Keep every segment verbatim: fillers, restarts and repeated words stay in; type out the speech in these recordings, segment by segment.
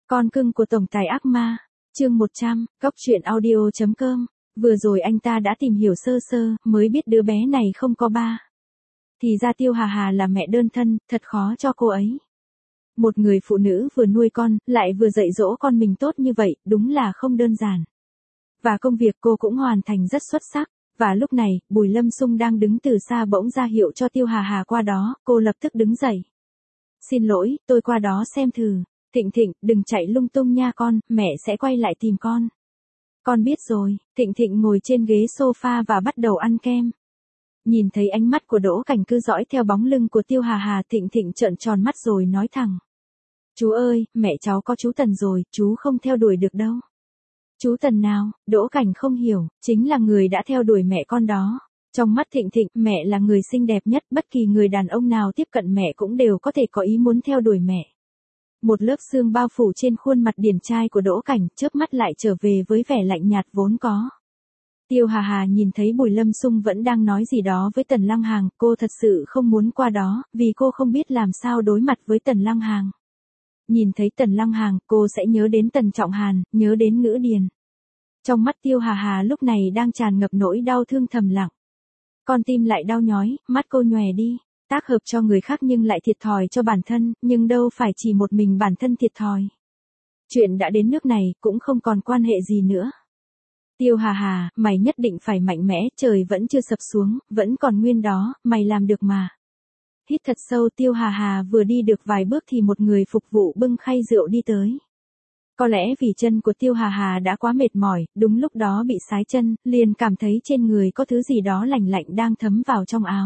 Con cưng của tổng tài ác ma, chương một trăm, cốc truyện audio chấm com. Vừa rồi anh ta đã tìm hiểu sơ sơ, mới biết đứa bé này không có ba. Thì ra Tiêu Hà Hà là mẹ đơn thân, thật khó cho cô ấy. Một người phụ nữ vừa nuôi con, lại vừa dạy dỗ con mình tốt như vậy, đúng là không đơn giản. Và công việc cô cũng hoàn thành rất xuất sắc. Và lúc này, Bùi Lâm Xung đang đứng từ xa bỗng ra hiệu cho Tiêu Hà Hà qua đó, cô lập tức đứng dậy. Xin lỗi, tôi qua đó xem thử. Thịnh Thịnh, đừng chạy lung tung nha con, mẹ sẽ quay lại tìm con. Con biết rồi. Thịnh Thịnh ngồi trên ghế sofa và bắt đầu ăn kem. Nhìn thấy ánh mắt của Đỗ Cảnh cứ dõi theo bóng lưng của Tiêu Hà Hà, Thịnh Thịnh trợn tròn mắt rồi nói thẳng. Chú ơi, mẹ cháu có chú Tần rồi, chú không theo đuổi được đâu. Chú Tần nào? Đỗ Cảnh không hiểu, chính là người đã theo đuổi mẹ con đó. Trong mắt Thịnh Thịnh, mẹ là người xinh đẹp nhất, bất kỳ người đàn ông nào tiếp cận mẹ cũng đều có thể có ý muốn theo đuổi mẹ. Một lớp sương bao phủ trên khuôn mặt điển trai của Đỗ Cảnh, chớp mắt lại trở về với vẻ lạnh nhạt vốn có. Tiêu Hà Hà nhìn thấy Bùi Lâm Xung vẫn đang nói gì đó với Tần Lăng Hàng, cô thật sự không muốn qua đó, vì cô không biết làm sao đối mặt với Tần Lăng Hàng. Nhìn thấy Tần Lăng Hàng, cô sẽ nhớ đến Tần Trọng Hàn, nhớ đến Ngữ Điền. Trong mắt Tiêu Hà Hà lúc này đang tràn ngập nỗi đau thương thầm lặng. Con tim lại đau nhói, mắt cô nhòe đi. Tác hợp cho người khác nhưng lại thiệt thòi cho bản thân, nhưng đâu phải chỉ một mình bản thân thiệt thòi. Chuyện đã đến nước này, cũng không còn quan hệ gì nữa. Tiêu Hà Hà, mày nhất định phải mạnh mẽ, trời vẫn chưa sập xuống, vẫn còn nguyên đó, mày làm được mà. Hít thật sâu, Tiêu Hà Hà vừa đi được vài bước thì một người phục vụ bưng khay rượu đi tới. Có lẽ vì chân của Tiêu Hà Hà đã quá mệt mỏi, đúng lúc đó bị sái chân, liền cảm thấy trên người có thứ gì đó lạnh lạnh đang thấm vào trong áo.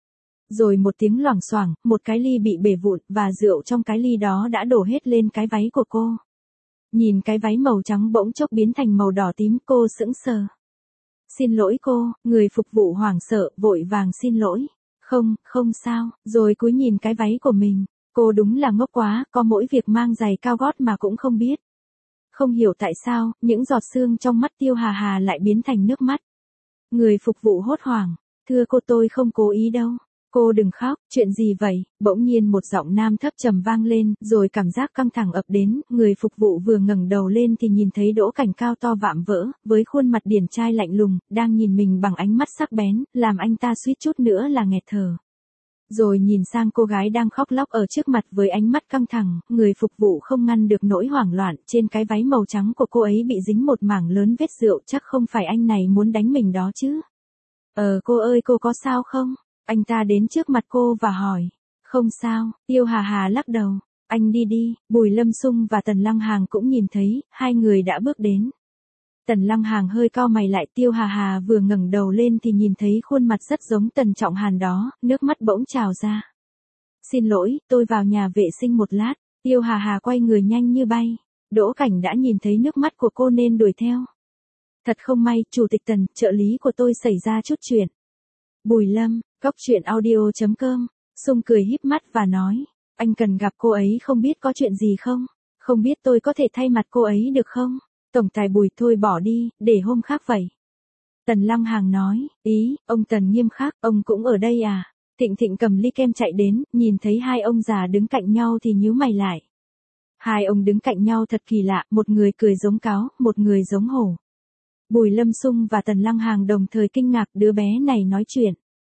Rồi một tiếng loảng xoảng, một cái ly bị bể vụn, và rượu trong cái ly đó đã đổ hết lên cái váy của cô. Nhìn cái váy màu trắng bỗng chốc biến thành màu đỏ tím, cô sững sờ. Xin lỗi cô, người phục vụ hoảng sợ, vội vàng xin lỗi. Không, không sao, rồi cúi nhìn cái váy của mình. Cô đúng là ngốc quá, có mỗi việc mang giày cao gót mà cũng không biết. Không hiểu tại sao, những giọt sương trong mắt Tiêu Hà Hà lại biến thành nước mắt. Người phục vụ hốt hoảng. Thưa cô, tôi không cố ý đâu. Cô đừng khóc, chuyện gì vậy? Bỗng nhiên một giọng nam thấp trầm vang lên, rồi cảm giác căng thẳng ập đến, người phục vụ vừa ngẩng đầu lên thì nhìn thấy Đỗ Cảnh cao to vạm vỡ, với khuôn mặt điển trai lạnh lùng, đang nhìn mình bằng ánh mắt sắc bén, làm anh ta suýt chút nữa là nghẹt thở. Rồi nhìn sang cô gái đang khóc lóc ở trước mặt với ánh mắt căng thẳng, người phục vụ không ngăn được nỗi hoảng loạn, trên cái váy màu trắng của cô ấy bị dính một mảng lớn vết rượu, chắc không phải anh này muốn đánh mình đó chứ. Ờ cô ơi, cô có sao không? Anh ta đến trước mặt cô và hỏi. Không sao, Tiêu Hà Hà lắc đầu. Anh đi đi. Bùi Lâm Xung và Tần Lăng Hàng cũng nhìn thấy, hai người đã bước đến. Tần Lăng Hàng hơi cau mày lại, Tiêu Hà Hà vừa ngẩng đầu lên thì nhìn thấy khuôn mặt rất giống Tần Trọng Hàn đó, nước mắt bỗng trào ra. Xin lỗi, tôi vào nhà vệ sinh một lát. Tiêu Hà Hà quay người nhanh như bay. Đỗ Cảnh đã nhìn thấy nước mắt của cô nên đuổi theo. Thật không may, Chủ tịch Tần, trợ lý của tôi xảy ra chút chuyện. Bùi Lâm, cốc truyện audio chấm com. Xung cười híp mắt và nói, anh cần gặp cô ấy không biết có chuyện gì không? Không biết tôi có thể thay mặt cô ấy được không? Tổng tài Bùi, thôi bỏ đi, để hôm khác vậy. Tần Lăng Hàng nói, ý, ông Tần nghiêm khắc, ông cũng ở đây à? Thịnh Thịnh cầm ly kem chạy đến, nhìn thấy hai ông già đứng cạnh nhau thì nhíu mày lại. Hai ông đứng cạnh nhau thật kỳ lạ, một người cười giống cáo, một người giống hổ. Bùi Lâm Xung và Tần Lăng Hàng đồng thời kinh ngạc, đứa bé này nói chuyện.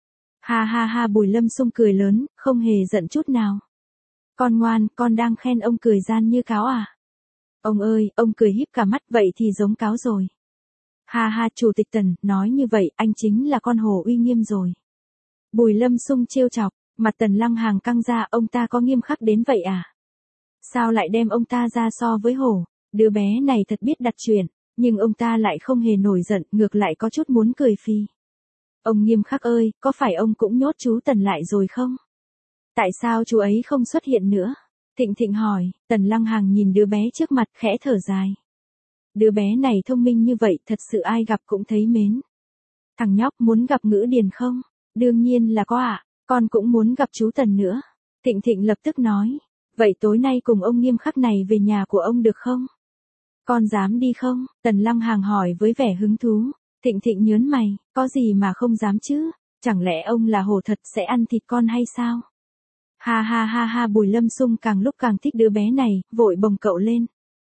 Ha ha ha, Bùi Lâm Xung cười lớn, không hề giận chút nào. Con ngoan, con đang khen ông cười gian như cáo à? Ông ơi, ông cười híp cả mắt, vậy thì giống cáo rồi. Ha ha, Chủ tịch Tần, nói như vậy, anh chính là con hổ uy nghiêm rồi. Bùi Lâm Xung trêu chọc, mặt Tần Lăng Hàng căng ra, ông ta có nghiêm khắc đến vậy à? Sao lại đem ông ta ra so với hổ? Đứa bé này thật biết đặt chuyện, nhưng ông ta lại không hề nổi giận, ngược lại có chút muốn cười phì. Ông nghiêm khắc ơi, có phải ông cũng nhốt chú Tần lại rồi không? Tại sao chú ấy không xuất hiện nữa? Thịnh Thịnh hỏi. Tần Lăng Hàng nhìn đứa bé trước mặt khẽ thở dài. Đứa bé này thông minh như vậy, thật sự ai gặp cũng thấy mến. Thằng nhóc muốn gặp Ngữ Điền không? Đương nhiên là có ạ, à. Con cũng muốn gặp chú Tần nữa. Thịnh Thịnh lập tức nói. Vậy tối nay cùng ông nghiêm khắc này về nhà của ông được không? Con dám đi không? Tần Lăng Hàng hỏi với vẻ hứng thú. Thịnh Thịnh nhớn mày, có gì mà không dám chứ? Chẳng lẽ ông là hổ thật sẽ ăn thịt con hay sao? Ha ha ha ha, Bùi Lâm Xung càng lúc càng thích đứa bé này, vội bồng cậu lên.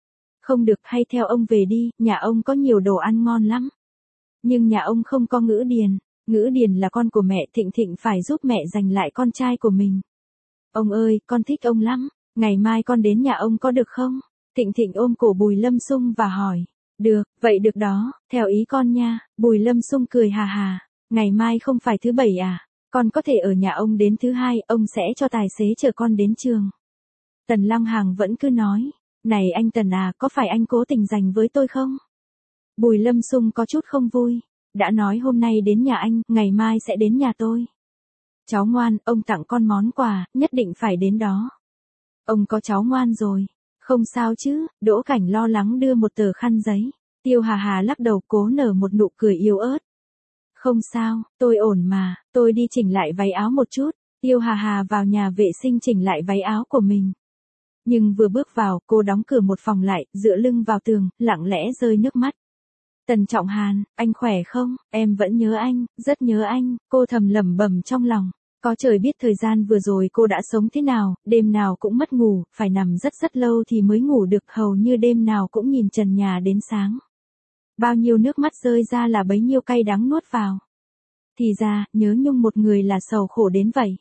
Không được, hay theo ông về đi, nhà ông có nhiều đồ ăn ngon lắm. Nhưng nhà ông không có Ngữ Điền. Ngữ Điền là con của mẹ, Thịnh Thịnh phải giúp mẹ giành lại con trai của mình. Ông ơi, con thích ông lắm, ngày mai con đến nhà ông có được không? Thịnh Thịnh ôm cổ Bùi Lâm Xung và hỏi. Được, vậy được đó, theo ý con nha. Bùi Lâm Xung cười hà hà. Ngày mai không phải thứ bảy à? Con có thể ở nhà ông đến thứ hai, ông sẽ cho tài xế chở con đến trường. Tần Lăng Hàng vẫn cứ nói. Này anh Tần à, có phải anh cố tình giành với tôi không? Bùi Lâm Xung có chút không vui. Đã nói hôm nay đến nhà anh, ngày mai sẽ đến nhà tôi. Cháu ngoan, ông tặng con món quà, nhất định phải đến đó. Ông có cháu ngoan rồi. Không sao chứ, Đỗ Cảnh lo lắng đưa một tờ khăn giấy. Tiêu Hà Hà lắc đầu cố nở một nụ cười yếu ớt. Không sao, tôi ổn mà, tôi đi chỉnh lại váy áo một chút. Tiêu Hà Hà vào nhà vệ sinh chỉnh lại váy áo của mình. Nhưng vừa bước vào, cô đóng cửa một phòng lại, dựa lưng vào tường, lặng lẽ rơi nước mắt. Tần Trọng Hàn, anh khỏe không? Em vẫn nhớ anh, rất nhớ anh, cô thầm lẩm bẩm trong lòng. Có trời biết thời gian vừa rồi cô đã sống thế nào, đêm nào cũng mất ngủ, phải nằm rất rất lâu thì mới ngủ được, hầu như đêm nào cũng nhìn trần nhà đến sáng. Bao nhiêu nước mắt rơi ra là bấy nhiêu cay đắng nuốt vào. Thì ra, nhớ nhung một người là sầu khổ đến vậy.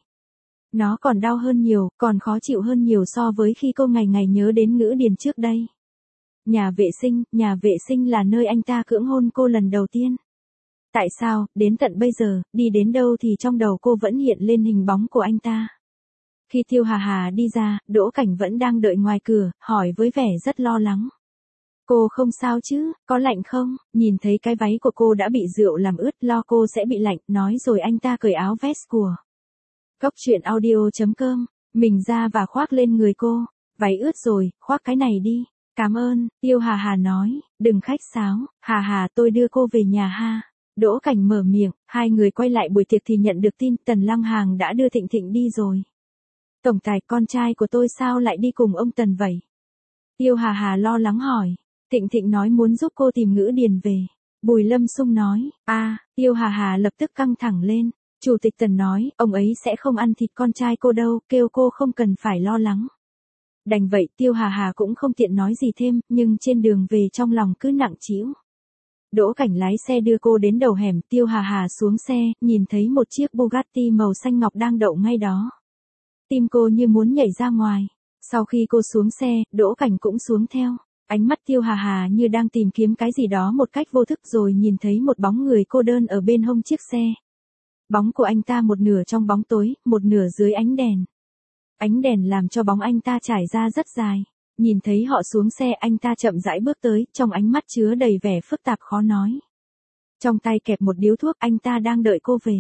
Nó còn đau hơn nhiều, còn khó chịu hơn nhiều so với khi cô ngày ngày nhớ đến Ngữ Điền trước đây. Nhà vệ sinh, nhà vệ sinh là nơi anh ta cưỡng hôn cô lần đầu tiên. Tại sao, đến tận bây giờ, đi đến đâu thì trong đầu cô vẫn hiện lên hình bóng của anh ta. Khi Tiêu Hà Hà đi ra, Đỗ Cảnh vẫn đang đợi ngoài cửa, hỏi với vẻ rất lo lắng. Cô không sao chứ, có lạnh không? Nhìn thấy cái váy của cô đã bị rượu làm ướt, lo cô sẽ bị lạnh, nói rồi anh ta cởi áo vest của. Cốc truyện audio chấm com, mình ra và khoác lên người cô. Váy ướt rồi, khoác cái này đi. Cảm ơn, Tiêu Hà Hà nói, đừng khách sáo, Hà Hà tôi đưa cô về nhà ha. Đỗ Cảnh mở miệng, hai người quay lại buổi tiệc thì nhận được tin Tần Lăng Hàng đã đưa Thịnh Thịnh đi rồi. Tổng tài, con trai của tôi sao lại đi cùng ông Tần vậy? Tiêu Hà Hà lo lắng hỏi. Thịnh Thịnh nói muốn giúp cô tìm Ngữ Điền về. Bùi Lâm Xung nói, a, à, Tiêu Hà Hà lập tức căng thẳng lên. Chủ tịch Tần nói, ông ấy sẽ không ăn thịt con trai cô đâu, kêu cô không cần phải lo lắng. Đành vậy, Tiêu Hà Hà cũng không tiện nói gì thêm, nhưng trên đường về trong lòng cứ nặng trĩu. Đỗ Cảnh lái xe đưa cô đến đầu hẻm, Tiêu Hà Hà xuống xe, nhìn thấy một chiếc Bugatti màu xanh ngọc đang đậu ngay đó. Tim cô như muốn nhảy ra ngoài. Sau khi cô xuống xe, Đỗ Cảnh cũng xuống theo. Ánh mắt Tiêu Hà Hà như đang tìm kiếm cái gì đó một cách vô thức rồi nhìn thấy một bóng người cô đơn ở bên hông chiếc xe. Bóng của anh ta một nửa trong bóng tối, một nửa dưới ánh đèn. Ánh đèn làm cho bóng anh ta trải ra rất dài. Nhìn thấy họ xuống xe, anh ta chậm rãi bước tới, trong ánh mắt chứa đầy vẻ phức tạp khó nói. Trong tay kẹp một điếu thuốc, anh ta đang đợi cô về.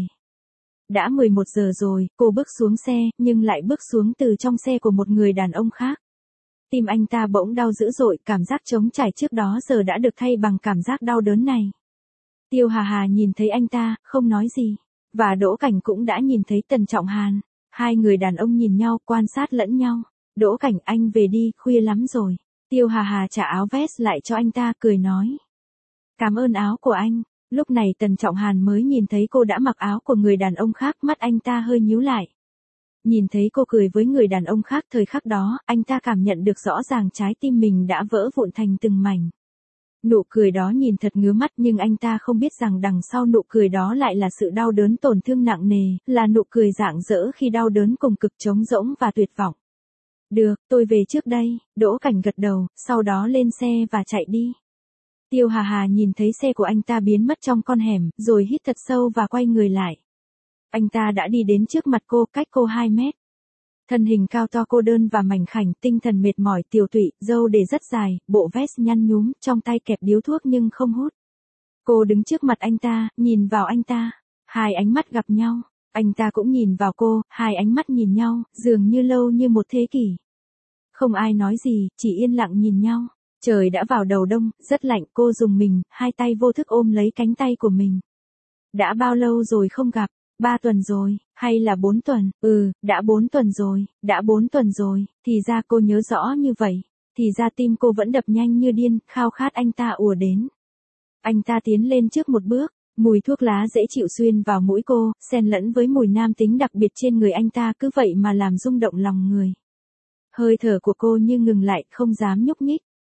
Đã mười một giờ rồi, cô bước xuống xe, nhưng lại bước xuống từ trong xe của một người đàn ông khác. Tim anh ta bỗng đau dữ dội, cảm giác trống trải trước đó giờ đã được thay bằng cảm giác đau đớn này. Tiêu Hà Hà nhìn thấy anh ta, không nói gì. Và Đỗ Cảnh cũng đã nhìn thấy Tần Trọng Hàn. Hai người đàn ông nhìn nhau, quan sát lẫn nhau. Đỗ Cảnh, anh về đi, khuya lắm rồi. Tiêu Hà Hà trả áo vest lại cho anh ta, cười nói. Cảm ơn áo của anh. Lúc này Tần Trọng Hàn mới nhìn thấy cô đã mặc áo của người đàn ông khác, mắt anh ta hơi nhíu lại. Nhìn thấy cô cười với người đàn ông khác, thời khắc đó, anh ta cảm nhận được rõ ràng trái tim mình đã vỡ vụn thành từng mảnh. Nụ cười đó nhìn thật ngứa mắt, nhưng anh ta không biết rằng đằng sau nụ cười đó lại là sự đau đớn tổn thương nặng nề, là nụ cười rạng rỡ khi đau đớn cùng cực trống rỗng và tuyệt vọng. Được, tôi về trước đây, Đỗ Cảnh gật đầu, sau đó lên xe và chạy đi. Tiêu Hà Hà nhìn thấy xe của anh ta biến mất trong con hẻm, rồi hít thật sâu và quay người lại. Anh ta đã đi đến trước mặt cô, cách cô hai mét. Thân hình cao to cô đơn và mảnh khảnh, tinh thần mệt mỏi, tiều tụy, râu để rất dài, bộ vest nhăn nhúm, trong tay kẹp điếu thuốc nhưng không hút. Cô đứng trước mặt anh ta, nhìn vào anh ta. Hai ánh mắt gặp nhau. Anh ta cũng nhìn vào cô, hai ánh mắt nhìn nhau, dường như lâu như một thế kỷ. Không ai nói gì, chỉ yên lặng nhìn nhau. Trời đã vào đầu đông, rất lạnh, cô rùng mình, hai tay vô thức ôm lấy cánh tay của mình. Đã bao lâu rồi không gặp? Ba tuần rồi, hay là bốn tuần? Ừ, đã bốn tuần rồi, đã bốn tuần rồi, thì ra cô nhớ rõ như vậy. Thì ra tim cô vẫn đập nhanh như điên, khao khát anh ta ùa đến. Anh ta tiến lên trước một bước, mùi thuốc lá dễ chịu xuyên vào mũi cô, xen lẫn với mùi nam tính đặc biệt trên người anh ta, cứ vậy mà làm rung động lòng người. Hơi thở của cô như ngừng lại, không dám nhúc nhích.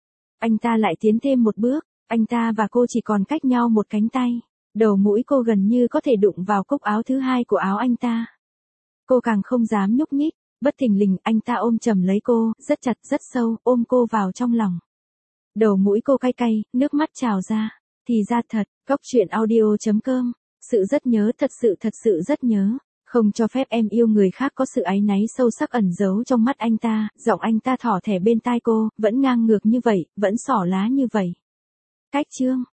Anh ta lại tiến thêm một bước, anh ta và cô chỉ còn cách nhau một cánh tay. Đầu mũi cô gần như có thể đụng vào cúc áo thứ hai của áo anh ta. Cô càng không dám nhúc nhích, bất thình lình anh ta ôm chầm lấy cô, rất chặt rất sâu, ôm cô vào trong lòng. Đầu mũi cô cay cay, nước mắt trào ra. Thì ra thật, Cóc truyện audio chấm com. Sự rất nhớ, thật sự thật sự rất nhớ. Không cho phép em yêu người khác, có sự áy náy sâu sắc ẩn giấu trong mắt anh ta, giọng anh ta thỏ thẻ bên tai cô, vẫn ngang ngược như vậy, vẫn xỏ lá như vậy. Cách chương